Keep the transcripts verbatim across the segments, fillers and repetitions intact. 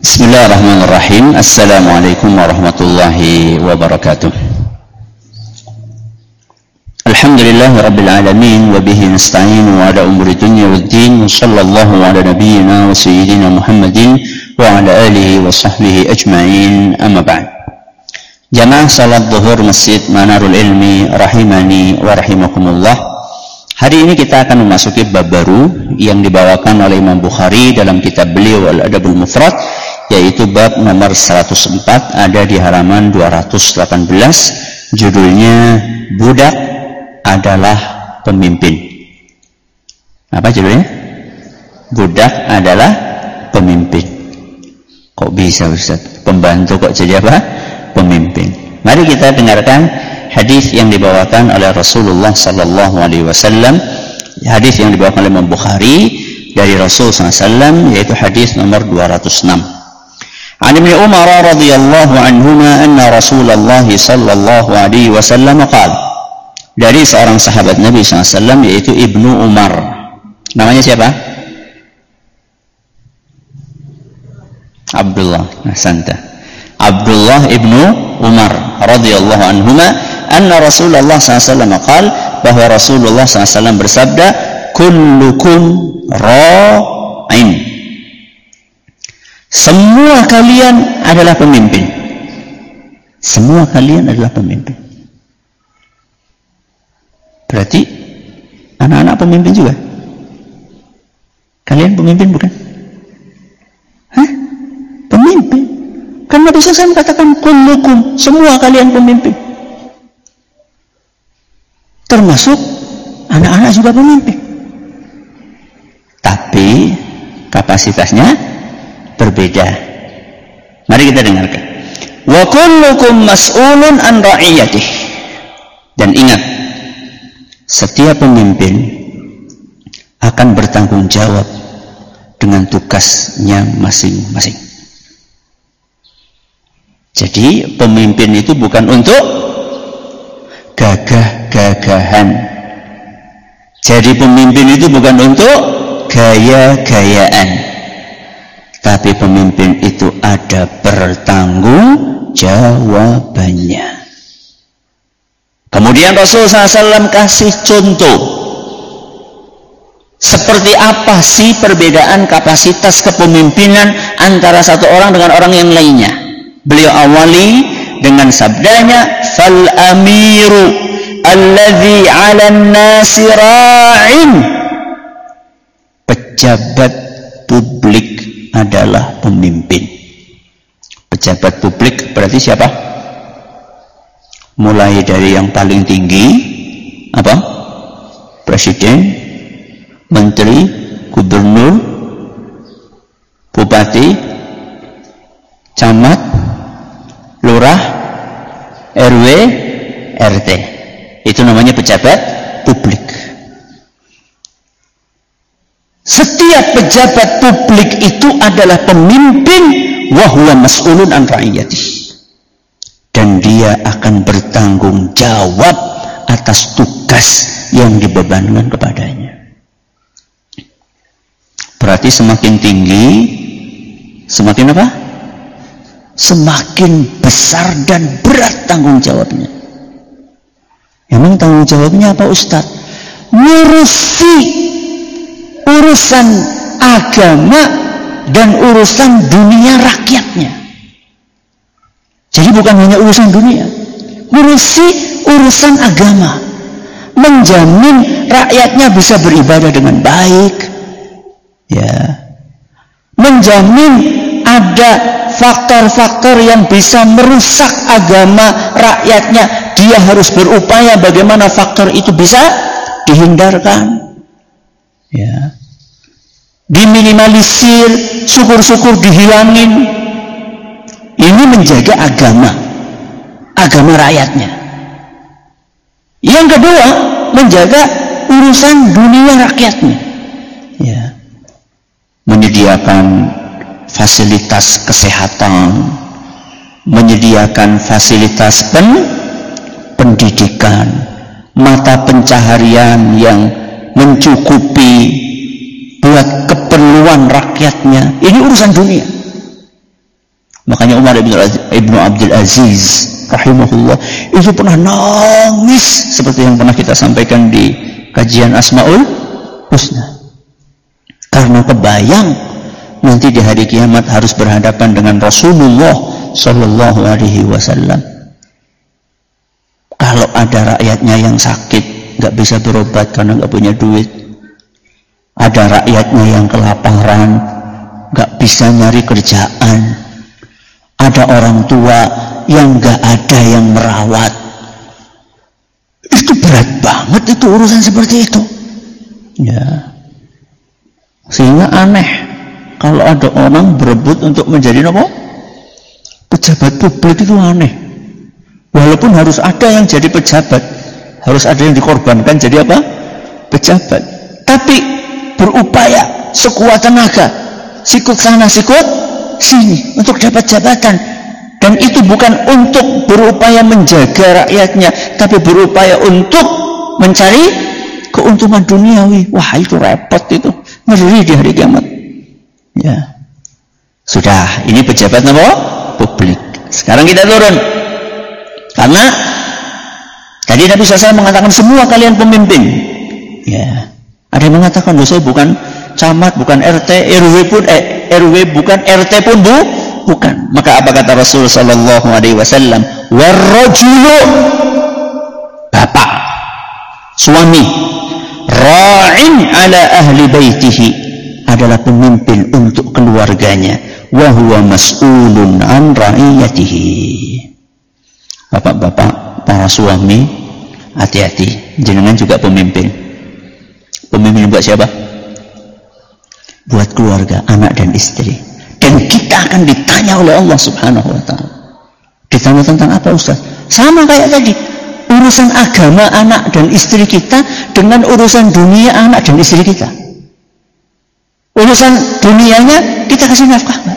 Bismillahirrahmanirrahim. Assalamualaikum warahmatullahi wabarakatuh. Alhamdulillahi rabbil alamin, wa bihi nasta'inu ala umuri dunya waddin, wa sallallahu ala nabiyyina wa sayyidina Muhammadin wa ala alihi wa sahbihi ajma'in, amma ba'd. Jamaah salat zuhur Masjid Manarul Ilmi rahimani wa rahimakumullah. Hari ini kita akan memasuki bab baru yang dibawakan oleh Imam Bukhari dalam kitab beliau Al-Adabul Mufrad, yaitu bab nomor seratus empat, ada di halaman dua ratus delapan belas, judulnya Budak adalah Pemimpin. Apa judulnya? Budak adalah Pemimpin. Kok bisa Ustaz? Pembantu kok jadi apa? Pemimpin. Mari kita dengarkan hadis yang dibawakan oleh Rasulullah sallallahu alaihi wasallam, hadis yang dibawakan oleh Imam Bukhari dari Rasul sallallahu alaihi wasallam, yaitu hadis nomor dua ratus enam. An Ibnu Umar radhiyallahu anhuma anna Rasulullah sallallahu alaihi wasallam qala, dari seorang sahabat Nabi sallallahu alaihi wasallam yaitu Ibnu Umar. Namanya siapa? Abdullah. Nah, santa. Abdullah Ibnu Umar radhiyallahu anhuma anna Rasulullah sallallahu alaihi wasallam qala, bahwa Rasulullah sallallahu alaihi wasallam bersabda, kullukum ra'in. Semua kalian adalah pemimpin. Semua kalian adalah pemimpin. Berarti anak-anak pemimpin juga. Kalian pemimpin bukan? Hah? Pemimpin. Kan Nabi sallallahu alaihi wasallam katakan kullukum, semua kalian pemimpin. Termasuk anak-anak juga pemimpin. Tapi kapasitasnya berbeda. Mari kita dengarkan. Wa kullukum mas'ulun an ra'iyatih. Dan ingat, setiap pemimpin akan bertanggung jawab dengan tugasnya masing-masing. Jadi pemimpin itu bukan untuk gagah-gagahan. Jadi pemimpin itu bukan untuk gaya-gayaan. Tapi pemimpin itu ada bertanggung jawabannya. Kemudian Rasulullah sallallahu alaihi wasallam kasih contoh. Seperti apa sih perbedaan kapasitas kepemimpinan antara satu orang dengan orang yang lainnya. Beliau awali dengan sabdanya, fal amiru alladhi 'alan nasi ra'in. Pejabat publik adalah pemimpin. Pejabat publik berarti siapa? Mulai dari yang paling tinggi, apa? Presiden, menteri, gubernur, bupati, camat, lurah, R W, R T. Itu namanya pejabat publik. Setiap pejabat publik itu adalah pemimpin, wa huwa mas'ulun an ra'iyatih. Dan dia akan bertanggung jawab atas tugas yang dibebankan kepadanya. Berarti semakin tinggi, semakin apa? Semakin besar dan berat tanggung jawabnya. Emang tanggung jawabnya apa, Ustaz? Ngurusi urusan agama dan urusan dunia rakyatnya. Jadi bukan hanya urusan dunia, ngurusi urusan agama, menjamin rakyatnya bisa beribadah dengan baik, ya, menjamin ada faktor-faktor yang bisa merusak agama rakyatnya. Dia harus berupaya bagaimana faktor itu bisa dihindarkan, ya, diminimalisir, syukur-syukur dihilangin. Ini menjaga agama, agama rakyatnya. Yang kedua, menjaga urusan dunia rakyatnya, ya, menyediakan fasilitas kesehatan, menyediakan fasilitas pen pendidikan, mata pencaharian yang mencukupi buat keperluan rakyatnya. Ini urusan dunia. Makanya Umar ibnu Abdul Aziz rahimahullah itu pernah nangis seperti yang pernah kita sampaikan di kajian Asmaul Husna. Karena kebayang nanti di hari kiamat harus berhadapan dengan Rasulullah Sallallahu Alaihi Wasallam. Kalau ada rakyatnya yang sakit, nggak bisa berobat karena nggak punya duit. Ada rakyatnya yang kelaparan, nggak bisa nyari kerjaan. Ada orang tua yang nggak ada yang merawat. Itu berat banget itu urusan seperti itu. Ya. Sehingga aneh kalau ada orang berebut untuk menjadi apa? Pejabat publik itu aneh. Walaupun harus ada yang jadi pejabat, harus ada yang dikorbankan jadi apa? Pejabat. Tapi berupaya sekuat tenaga, sikut sana sikut sini untuk dapat jabatan. Dan itu bukan untuk berupaya menjaga rakyatnya, tapi berupaya untuk mencari keuntungan duniawi. Wah, itu repot itu. Ngeri di hari kiamat. Ya. Sudah, ini pejabat apa? Publik. Sekarang kita turun. Karena tadi Nabi shallallahu alaihi wasallam mengatakan semua kalian pemimpin. Ya. Ada yang mengatakan, loh, saya bukan camat, bukan R T, R W pun eh, R W bukan, R T pun bu, bukan. Maka apa kata Rasul sallallahu alaihi wasallam? Warrajulu, bapak, suami, ra'in ala ahli baitihi, adalah pemimpin untuk keluarganya, wa huwa mas'ulun an ra'iyatihi. Bapak-bapak, para suami, hati-hati, jenengan juga pemimpin. Pemimpin buat siapa? Buat keluarga, anak dan istri. Dan kita akan ditanya oleh Allah Subhanahu wa taala. Ditanya tentang apa, Ustaz? Sama kayak tadi. Urusan agama anak dan istri kita dengan urusan dunia anak dan istri kita. Urusan dunianya kita kasih nafkah enggak?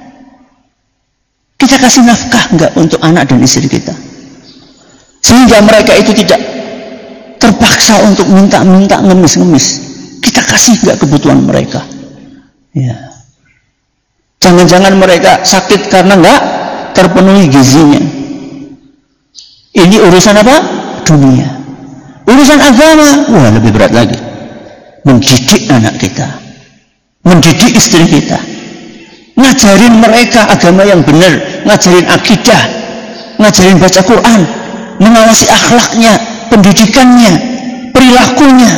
Kita kasih nafkah enggak untuk anak dan istri kita? Sehingga mereka itu tidak terpaksa untuk minta-minta, ngemis-ngemis. Kita kasih enggak kebutuhan mereka? Ya. Jangan-jangan mereka sakit karena enggak terpenuhi gizinya. Ini urusan apa? Dunia. Urusan agama, wah lebih berat lagi. Mendidik anak kita, mendidik istri kita, ngajarin mereka agama yang benar, ngajarin akidah, ngajarin baca Quran, mengawasi akhlaknya, pendidikannya, perilakunya.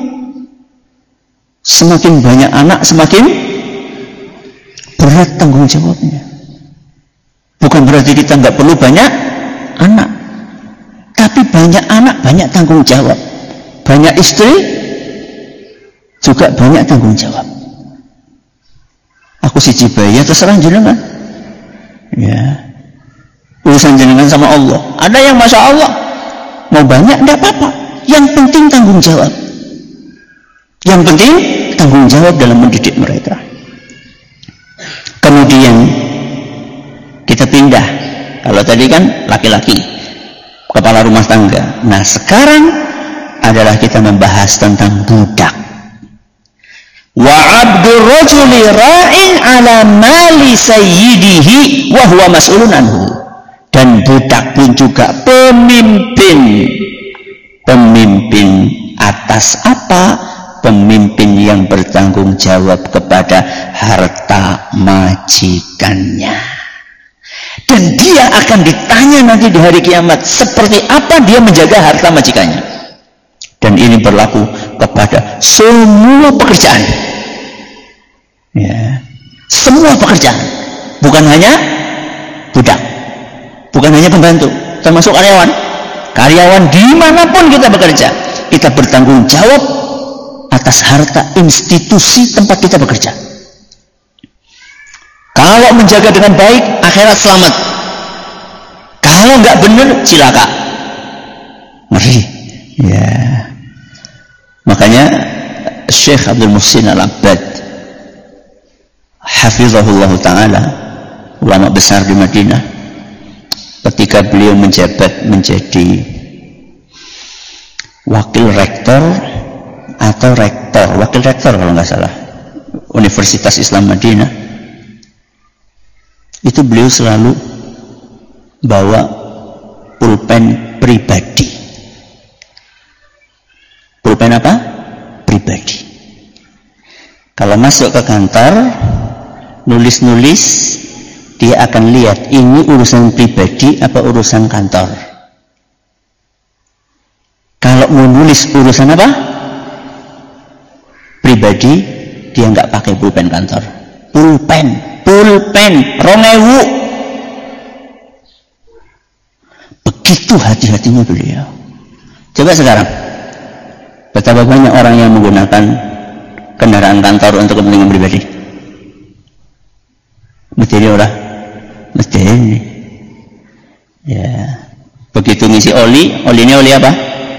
Semakin banyak anak, semakin berat tanggung jawabnya. Bukan berarti kita nggak perlu banyak anak, tapi banyak anak, banyak tanggung jawab. Banyak istri, juga banyak tanggung jawab. Aku siji bayi, terserah jenengan. Ya. Urusan jenengan sama Allah. Ada yang Masya Allah mau banyak, tidak apa-apa. Yang penting tanggung jawab. Yang penting tanggung jawab dalam mendidik mereka. Kemudian kita pindah. Kalau tadi kan laki-laki, kepala rumah tangga. Nah sekarang adalah kita membahas tentang budak. Wa abdur rajuli ra'in ala mali sayyidihi wa huwa mas'ulun anhu. Dan budak pun juga pemimpin. Pemimpin atas apa? Pemimpin yang bertanggung jawab kepada harta majikannya. Dan dia akan ditanya nanti di hari kiamat seperti apa dia menjaga harta majikannya. Dan ini berlaku kepada semua pekerjaan. Ya. Semua pekerjaan. Bukan hanya budak. Bukan hanya pembantu. Termasuk karyawan. Karyawan dimanapun kita bekerja. Kita bertanggung jawab atas harta institusi tempat kita bekerja. Kalau menjaga dengan baik, akhirat selamat. Kalau nggak benar, cilaka. Ngeri. Ya. Makanya Syekh Abdul Muhsin Al-Abbad hafizahullah ta'ala, ulama besar di Madinah, ketika beliau menjabat menjadi wakil rektor atau rektor, wakil rektor kalau nggak salah, Universitas Islam Madinah, itu beliau selalu bawa pulpen pribadi. Pulpen apa? Pribadi. Kalau masuk ke kantor, nulis-nulis, dia akan lihat ini urusan pribadi apa urusan kantor. Kalau mau nulis urusan apa? Pribadi, dia nggak pakai pulpen kantor. Pulpen, pulpen, rongewu. Begitu hati-hatinya beliau. Coba sekarang, betapa banyak orang yang menggunakan kendaraan kantor untuk kepentingan pribadi. Mesti ini orang, mesti ini. Ya, begitu ngisi oli, olinya oli apa?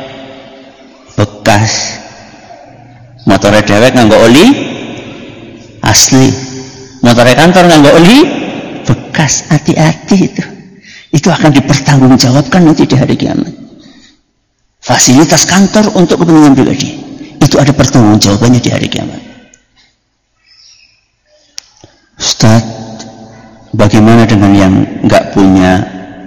Bekas. Motornya dewek nganggo oli asli. Motornya kantor nganggo oli bekas. Hati-hati itu. Itu akan dipertanggungjawabkan nanti di hari kiamat. Fasilitas kantor untuk kepentingan pribadi itu ada pertanggungjawabannya di hari kiamat. Ustaz, bagaimana dengan yang nggak punya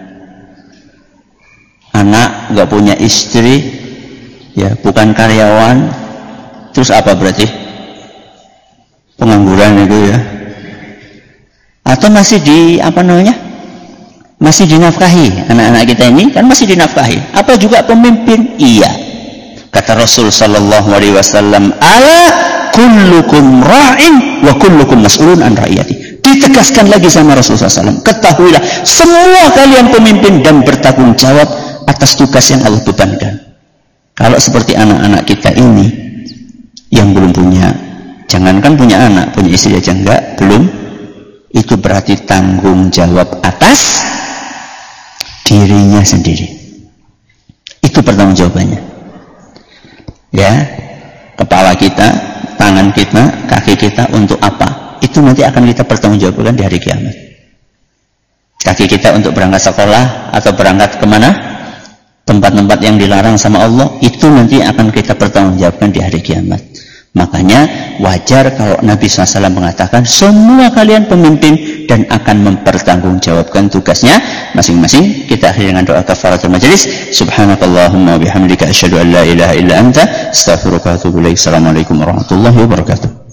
anak, nggak punya istri, ya bukan karyawan, terus apa berarti? Pengangguran itu ya? Atau masih di apa namanya? Masih dinafkahi, anak-anak kita ini kan masih dinafkahi. Apa juga pemimpin? Iya. Kata Rasul sallallahu alaihi wasallam, "Ala kullukum ra'in wa kullukum mas'ulun an ra'iyati." Ditegaskan lagi sama Rasul sallallahu alaihi wasallam, ketahuilah semua kalian pemimpin dan bertanggung jawab atas tugas yang Allah bebankan. Kalau seperti anak-anak kita ini yang belum punya, jangankan punya anak, punya istri aja enggak, belum, itu berarti tanggung jawab atas dirinya sendiri. Itu pertanggungjawabannya. Ya, kepala kita, tangan kita, kaki kita untuk apa? Itu nanti akan kita pertanggungjawabkan di hari kiamat. Kaki kita untuk berangkat sekolah atau berangkat kemana? Tempat-tempat yang dilarang sama Allah, itu nanti akan kita pertanggungjawabkan di hari kiamat. Makanya wajar kalau Nabi shallallahu alaihi wasallam mengatakan semua kalian pemimpin dan akan mempertanggungjawabkan tugasnya masing-masing. Kita akhiri dengan doa kafaratul majelis. Subhanakallahumma bihamdika asyhadu an la ilaha illa anta astaghfiruka wa atubu ilaik. Assalamualaikum warahmatullahi wabarakatuh.